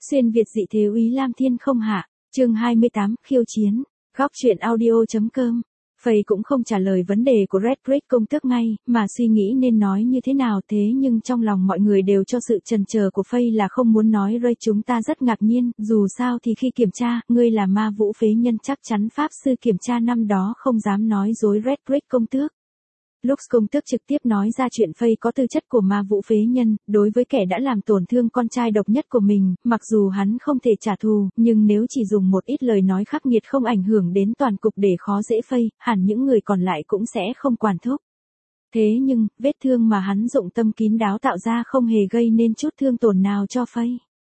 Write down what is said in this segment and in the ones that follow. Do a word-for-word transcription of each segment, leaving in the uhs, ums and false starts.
Xuyên Việt dị thế úy Lam Thiên không hạ, chương hai mươi tám, khiêu chiến, góc truyện audio.com. Phây cũng không trả lời vấn đề của Red Brick công tước ngay, mà suy nghĩ nên nói như thế nào thế nhưng trong lòng mọi người đều cho sự chần chờ của Phây là không muốn nói Ray. Chúng ta rất ngạc nhiên, dù sao thì khi kiểm tra, ngươi là ma vũ phế nhân chắc chắn Pháp sư kiểm tra năm đó không dám nói dối Red Brick công tước. Lux công tước trực tiếp nói ra chuyện Phây có tư chất của ma vũ phế nhân, đối với kẻ đã làm tổn thương con trai độc nhất của mình, mặc dù hắn không thể trả thù, nhưng nếu chỉ dùng một ít lời nói khắc nghiệt không ảnh hưởng đến toàn cục để khó dễ Phây, hẳn những người còn lại cũng sẽ không quản thúc. Thế nhưng, vết thương mà hắn dụng tâm kín đáo tạo ra không hề gây nên chút thương tổn nào cho Phây.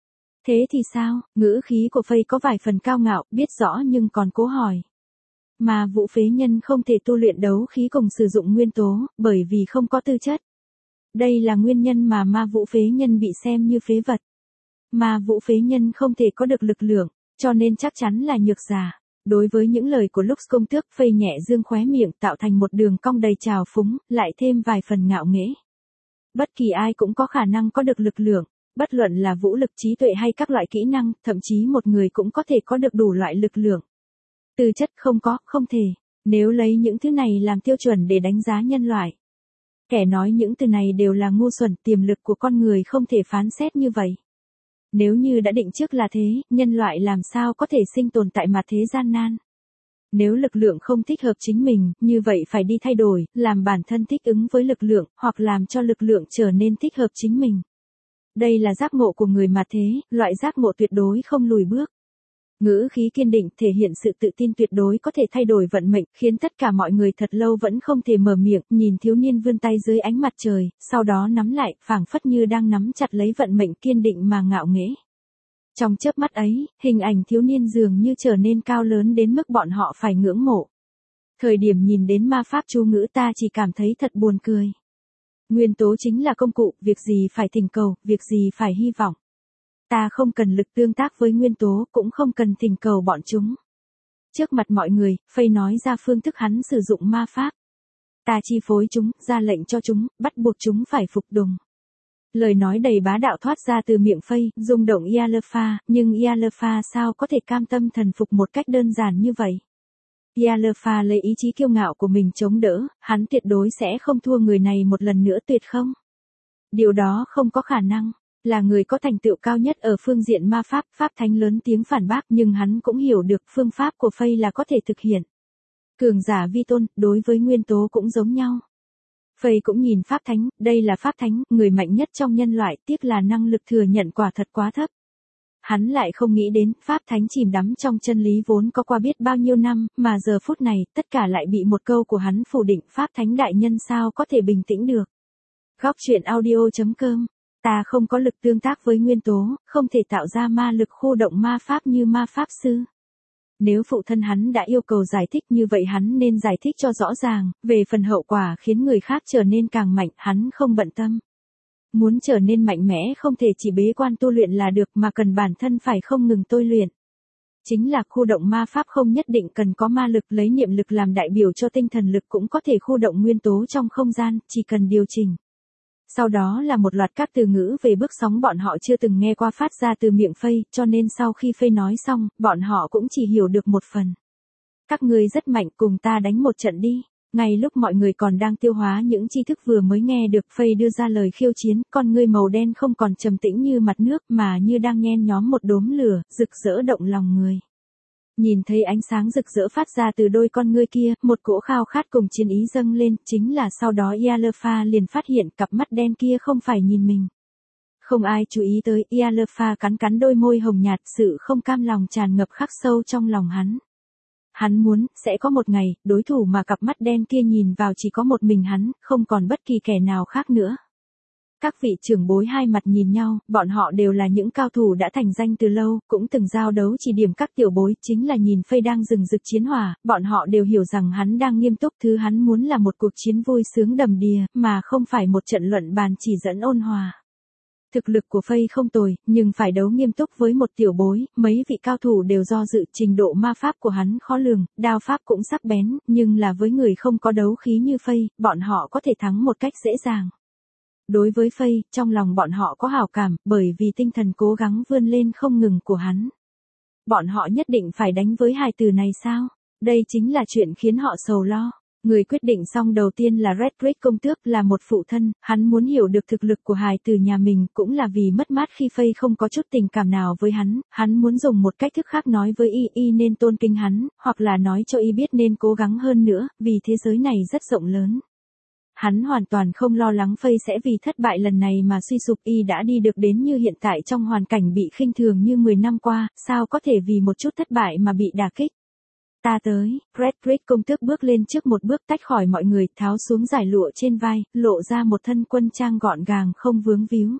Thế thì sao? Ngữ khí của Phây có vài phần cao ngạo, biết rõ nhưng còn cố hỏi. Ma vũ phế nhân không thể tu luyện đấu khí cùng sử dụng nguyên tố, bởi vì không có tư chất. Đây là nguyên nhân mà ma vũ phế nhân bị xem như phế vật. Ma vũ phế nhân không thể có được lực lượng, cho nên chắc chắn là nhược giả. Đối với những lời của Lux công tước, Phây nhẹ dương khóe miệng tạo thành một đường cong đầy trào phúng, lại thêm vài phần ngạo nghễ. Bất kỳ ai cũng có khả năng có được lực lượng, bất luận là vũ lực, trí tuệ hay các loại kỹ năng, thậm chí một người cũng có thể có được đủ loại lực lượng. Tư chất không có, không thể. Nếu lấy những thứ này làm tiêu chuẩn để đánh giá nhân loại. Kẻ nói những từ này đều là ngu xuẩn, tiềm lực của con người không thể phán xét như vậy. Nếu như đã định trước là thế, nhân loại làm sao có thể sinh tồn tại mặt thế gian nan. Nếu lực lượng không thích hợp chính mình, như vậy phải đi thay đổi, làm bản thân thích ứng với lực lượng, hoặc làm cho lực lượng trở nên thích hợp chính mình. Đây là giác ngộ của người mặt thế, loại giác ngộ tuyệt đối không lùi bước. Ngữ khí kiên định thể hiện sự tự tin tuyệt đối có thể thay đổi vận mệnh, khiến tất cả mọi người thật lâu vẫn không thể mở miệng, nhìn thiếu niên vươn tay dưới ánh mặt trời, sau đó nắm lại, phảng phất như đang nắm chặt lấy vận mệnh kiên định mà ngạo nghễ. Trong chớp mắt ấy, hình ảnh thiếu niên dường như trở nên cao lớn đến mức bọn họ phải ngưỡng mộ. Thời điểm nhìn đến ma pháp chú ngữ ta chỉ cảm thấy thật buồn cười. Nguyên tố chính là công cụ, việc gì phải thỉnh cầu, việc gì phải hy vọng. Ta không cần lực tương tác với nguyên tố, cũng không cần thỉnh cầu bọn chúng. Trước mặt mọi người, Phây nói ra phương thức hắn sử dụng ma pháp. Ta chi phối chúng, ra lệnh cho chúng, bắt buộc chúng phải phục tùng. Lời nói đầy bá đạo thoát ra từ miệng Phây, rung động Ialfa, nhưng Ialfa sao có thể cam tâm thần phục một cách đơn giản như vậy? Ialfa lấy ý chí kiêu ngạo của mình chống đỡ, hắn tuyệt đối sẽ không thua người này một lần nữa tuyệt không? Điều đó không có khả năng. Là người có thành tựu cao nhất ở phương diện ma pháp, Pháp Thánh lớn tiếng phản bác nhưng hắn cũng hiểu được phương pháp của Phây là có thể thực hiện. Cường giả vi tôn, đối với nguyên tố cũng giống nhau. Phây cũng nhìn Pháp Thánh, đây là Pháp Thánh, người mạnh nhất trong nhân loại, tiếc là năng lực thừa nhận quả thật quá thấp. Hắn lại không nghĩ đến, Pháp Thánh chìm đắm trong chân lý vốn có qua biết bao nhiêu năm, mà giờ phút này, tất cả lại bị một câu của hắn phủ định, Pháp Thánh đại nhân sao có thể bình tĩnh được. Góc truyện audio.com. Ta không có lực tương tác với nguyên tố, không thể tạo ra ma lực khu động ma pháp như ma pháp sư. Nếu phụ thân hắn đã yêu cầu giải thích như vậy hắn nên giải thích cho rõ ràng, về phần hậu quả khiến người khác trở nên càng mạnh, hắn không bận tâm. Muốn trở nên mạnh mẽ không thể chỉ bế quan tu luyện là được mà cần bản thân phải không ngừng tôi luyện. Chính là khu động ma pháp không nhất định cần có ma lực, lấy niệm lực làm đại biểu cho tinh thần lực cũng có thể khu động nguyên tố trong không gian, chỉ cần điều chỉnh. Sau đó là một loạt các từ ngữ về bước sóng bọn họ chưa từng nghe qua phát ra từ miệng Phây, cho nên sau khi Phây nói xong, bọn họ cũng chỉ hiểu được một phần. Các ngươi rất mạnh, cùng ta đánh một trận đi. Ngay lúc mọi người còn đang tiêu hóa những tri thức vừa mới nghe được, Phây đưa ra lời khiêu chiến, con ngươi màu đen không còn trầm tĩnh như mặt nước mà như đang nhen nhóm một đốm lửa, rực rỡ động lòng người. Nhìn thấy ánh sáng rực rỡ phát ra từ đôi con ngươi kia, một cỗ khao khát cùng chiến ý dâng lên, chính là sau đó Ialfa liền phát hiện cặp mắt đen kia không phải nhìn mình. Không ai chú ý tới, Ialfa cắn cắn đôi môi hồng nhạt, sự không cam lòng tràn ngập khắc sâu trong lòng hắn. Hắn muốn, sẽ có một ngày, đối thủ mà cặp mắt đen kia nhìn vào chỉ có một mình hắn, không còn bất kỳ kẻ nào khác nữa. Các vị trưởng bối hai mặt nhìn nhau, bọn họ đều là những cao thủ đã thành danh từ lâu, cũng từng giao đấu chỉ điểm các tiểu bối, chính là nhìn Phây đang rừng rực chiến hỏa, bọn họ đều hiểu rằng hắn đang nghiêm túc, thứ hắn muốn là một cuộc chiến vui sướng đầm đìa, mà không phải một trận luận bàn chỉ dẫn ôn hòa. Thực lực của Phây không tồi, nhưng phải đấu nghiêm túc với một tiểu bối, mấy vị cao thủ đều do dự, trình độ ma pháp của hắn khó lường, đao pháp cũng sắc bén, nhưng là với người không có đấu khí như Phây, bọn họ có thể thắng một cách dễ dàng. Đối với Faye, trong lòng bọn họ có hảo cảm, bởi vì tinh thần cố gắng vươn lên không ngừng của hắn. Bọn họ nhất định phải đánh với hài tử này sao? Đây chính là chuyện khiến họ sầu lo. Người quyết định xong đầu tiên là Redrick công tước, là một phụ thân, hắn muốn hiểu được thực lực của hài tử nhà mình, cũng là vì mất mát khi Faye không có chút tình cảm nào với hắn, hắn muốn dùng một cách thức khác nói với y, y nên tôn kính hắn, hoặc là nói cho y biết nên cố gắng hơn nữa, vì thế giới này rất rộng lớn. Hắn hoàn toàn không lo lắng Faye sẽ vì thất bại lần này mà suy sụp, y đã đi được đến như hiện tại trong hoàn cảnh bị khinh thường như mười năm qua, sao có thể vì một chút thất bại mà bị đả kích. Ta tới, Redrick công tước bước lên trước một bước tách khỏi mọi người, tháo xuống dải lụa trên vai, lộ ra một thân quân trang gọn gàng không vướng víu.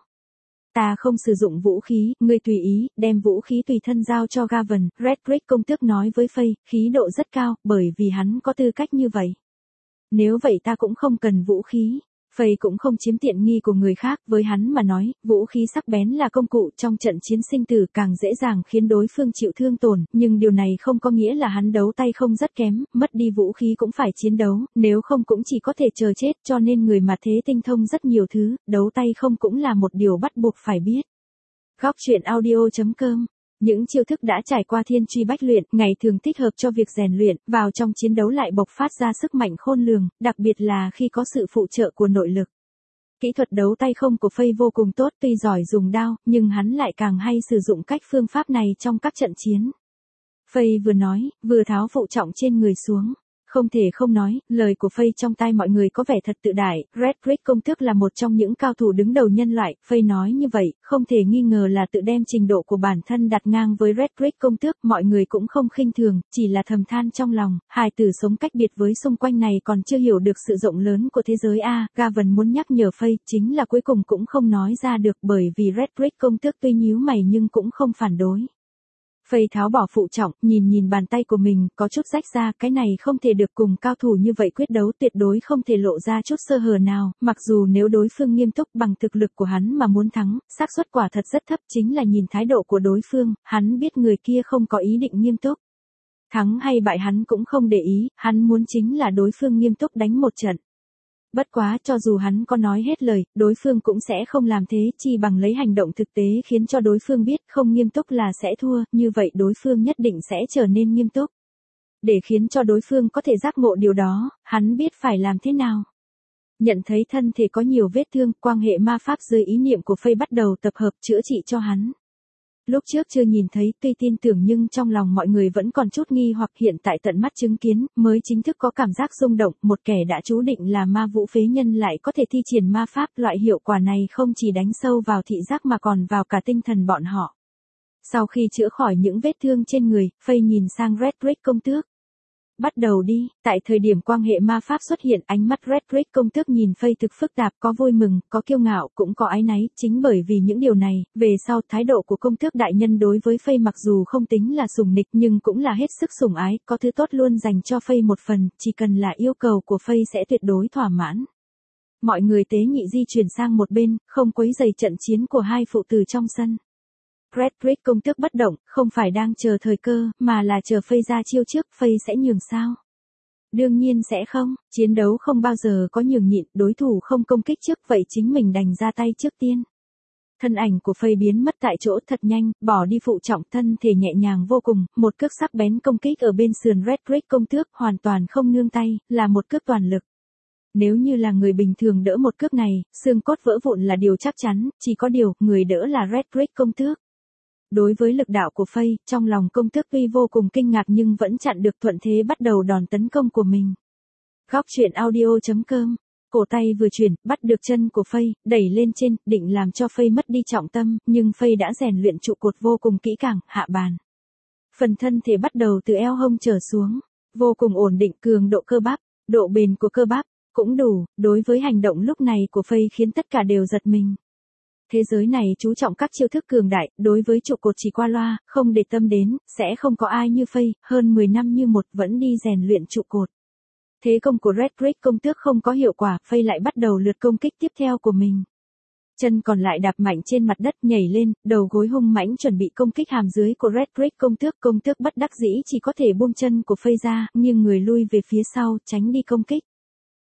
Ta không sử dụng vũ khí, ngươi tùy ý, đem vũ khí tùy thân giao cho Gavan, Redrick công tước nói với Faye, khí độ rất cao, bởi vì hắn có tư cách như vậy. Nếu vậy ta cũng không cần vũ khí. Faye cũng không chiếm tiện nghi của người khác, với hắn mà nói, vũ khí sắc bén là công cụ trong trận chiến sinh tử, càng dễ dàng khiến đối phương chịu thương tổn, nhưng điều này không có nghĩa là hắn đấu tay không rất kém, mất đi vũ khí cũng phải chiến đấu, nếu không cũng chỉ có thể chờ chết, cho nên người mà thế tinh thông rất nhiều thứ, đấu tay không cũng là một điều bắt buộc phải biết. Góc truyện audio chấm com. Những chiêu thức đã trải qua thiên truy bách luyện, ngày thường thích hợp cho việc rèn luyện, vào trong chiến đấu lại bộc phát ra sức mạnh khôn lường, đặc biệt là khi có sự phụ trợ của nội lực. Kỹ thuật đấu tay không của Faye vô cùng tốt, tuy giỏi dùng đao, nhưng hắn lại càng hay sử dụng cách phương pháp này trong các trận chiến. Faye vừa nói, vừa tháo phụ trọng trên người xuống. Không thể không nói, lời của Faye trong tai mọi người có vẻ thật tự đại, Redrick công tước là một trong những cao thủ đứng đầu nhân loại, Faye nói như vậy, không thể nghi ngờ là tự đem trình độ của bản thân đặt ngang với Redrick công tước, mọi người cũng không khinh thường, chỉ là thầm than trong lòng, hài tử sống cách biệt với xung quanh này còn chưa hiểu được sự rộng lớn của thế giới a. Gavan muốn nhắc nhở Faye, chính là cuối cùng cũng không nói ra được, bởi vì Redrick công tước tuy nhíu mày nhưng cũng không phản đối. Faye tháo bỏ phụ trọng, nhìn nhìn bàn tay của mình, có chút rách ra, cái này không thể được, cùng cao thủ như vậy quyết đấu tuyệt đối không thể lộ ra chút sơ hở nào, mặc dù nếu đối phương nghiêm túc bằng thực lực của hắn mà muốn thắng, xác suất quả thật rất thấp, chính là nhìn thái độ của đối phương, hắn biết người kia không có ý định nghiêm túc. Thắng hay bại hắn cũng không để ý, hắn muốn chính là đối phương nghiêm túc đánh một trận. Bất quá, cho dù hắn có nói hết lời, đối phương cũng sẽ không làm thế, chỉ bằng lấy hành động thực tế khiến cho đối phương biết không nghiêm túc là sẽ thua, như vậy đối phương nhất định sẽ trở nên nghiêm túc. Để khiến cho đối phương có thể giác ngộ điều đó, hắn biết phải làm thế nào. Nhận thấy thân thể có nhiều vết thương, quan hệ ma pháp dưới ý niệm của Faye bắt đầu tập hợp chữa trị cho hắn. Lúc trước chưa nhìn thấy, tuy tin tưởng nhưng trong lòng mọi người vẫn còn chút nghi hoặc, hiện tại tận mắt chứng kiến, mới chính thức có cảm giác rung động, một kẻ đã chú định là ma vũ phế nhân lại có thể thi triển ma pháp, loại hiệu quả này không chỉ đánh sâu vào thị giác mà còn vào cả tinh thần bọn họ. Sau khi chữa khỏi những vết thương trên người, Faye nhìn sang Redrick công tước. Bắt đầu đi, tại thời điểm quan hệ ma pháp xuất hiện, ánh mắt Redrick công tước nhìn Faye thực phức tạp, có vui mừng, có kiêu ngạo, cũng có áy náy, chính bởi vì những điều này, về sau thái độ của công tước đại nhân đối với Faye mặc dù không tính là sủng nịch nhưng cũng là hết sức sủng ái, có thứ tốt luôn dành cho Faye một phần, chỉ cần là yêu cầu của Faye sẽ tuyệt đối thỏa mãn. Mọi người tế nhị di chuyển sang một bên, không quấy rầy trận chiến của hai phụ tử trong sân. Redrick công tước bất động, không phải đang chờ thời cơ, mà là chờ Faye ra chiêu trước, Faye sẽ nhường sao? Đương nhiên sẽ không, chiến đấu không bao giờ có nhường nhịn, đối thủ không công kích trước, vậy chính mình đành ra tay trước tiên. Thân ảnh của Faye biến mất tại chỗ thật nhanh, bỏ đi phụ trọng, thân thể nhẹ nhàng vô cùng, một cước sắc bén công kích ở bên sườn Redrick công tước, hoàn toàn không nương tay, là một cước toàn lực. Nếu như là người bình thường đỡ một cước này, xương cốt vỡ vụn là điều chắc chắn, chỉ có điều, người đỡ là Redrick công tước. Đối với lực đạo của Faye, trong lòng công tước tuy vô cùng kinh ngạc nhưng vẫn chặn được, thuận thế bắt đầu đòn tấn công của mình. Góc truyện audio chấm com. Cổ tay vừa chuyển, bắt được chân của Faye, đẩy lên trên, định làm cho Faye mất đi trọng tâm, nhưng Faye đã rèn luyện trụ cột vô cùng kỹ càng, hạ bàn. Phần thân thể bắt đầu từ eo hông trở xuống, vô cùng ổn định, cường độ cơ bắp, độ bền của cơ bắp, cũng đủ, đối với hành động lúc này của Faye khiến tất cả đều giật mình. Thế giới này chú trọng các chiêu thức cường đại, đối với trụ cột chỉ qua loa, không để tâm đến, sẽ không có ai như Faye, hơn mười năm như một vẫn đi rèn luyện trụ cột. Thế công của Redrick công tước không có hiệu quả, Faye lại bắt đầu lượt công kích tiếp theo của mình. Chân còn lại đạp mạnh trên mặt đất, nhảy lên, đầu gối hung mãnh chuẩn bị công kích hàm dưới của Redrick công tước, công tước bất đắc dĩ chỉ có thể buông chân của Faye ra, nhưng người lui về phía sau, tránh đi công kích.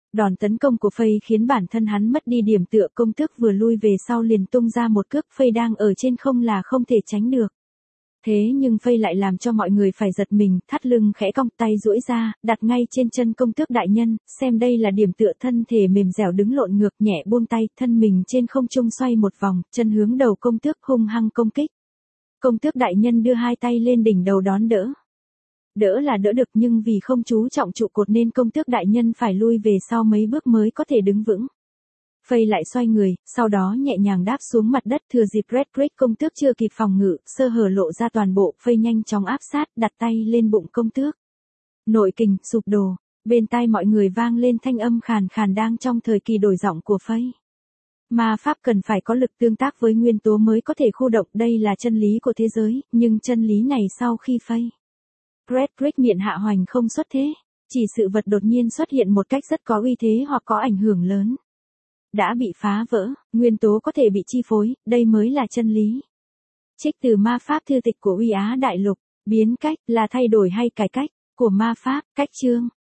Đòn tấn công của Faye khiến bản thân hắn mất đi điểm tựa, công tước vừa lui về sau liền tung ra một cước, Faye đang ở trên không là không thể tránh được. Thế nhưng Faye lại làm cho mọi người phải giật mình, thắt lưng khẽ cong, tay duỗi ra, đặt ngay trên chân công tước đại nhân, xem đây là điểm tựa, thân thể mềm dẻo đứng lộn ngược, nhẹ buông tay, thân mình trên không trung xoay một vòng, chân hướng đầu công tước hung hăng công kích. Công tước đại nhân đưa hai tay lên đỉnh đầu đón đỡ. Đỡ là đỡ được nhưng vì không chú trọng trụ cột nên công tước đại nhân phải lui về sau mấy bước mới có thể đứng vững. Faye lại xoay người, sau đó nhẹ nhàng đáp xuống mặt đất, thừa dịp Redrick công tước chưa kịp phòng ngự, sơ hở lộ ra toàn bộ, Faye nhanh chóng áp sát, đặt tay lên bụng công tước. Nội kình, sụp đổ, bên tai mọi người vang lên thanh âm khàn khàn đang trong thời kỳ đổi giọng của Faye. Ma pháp cần phải có lực tương tác với nguyên tố mới có thể khu động, đây là chân lý của thế giới, nhưng chân lý này sau khi Faye Redrick miệng hạ hoành không xuất thế, chỉ sự vật đột nhiên xuất hiện một cách rất có uy thế hoặc có ảnh hưởng lớn. Đã bị phá vỡ, nguyên tố có thể bị chi phối, đây mới là chân lý. Trích từ ma pháp thư tịch của Uy Á Đại Lục, biến cách là thay đổi hay cải cách, của ma pháp, cách chương.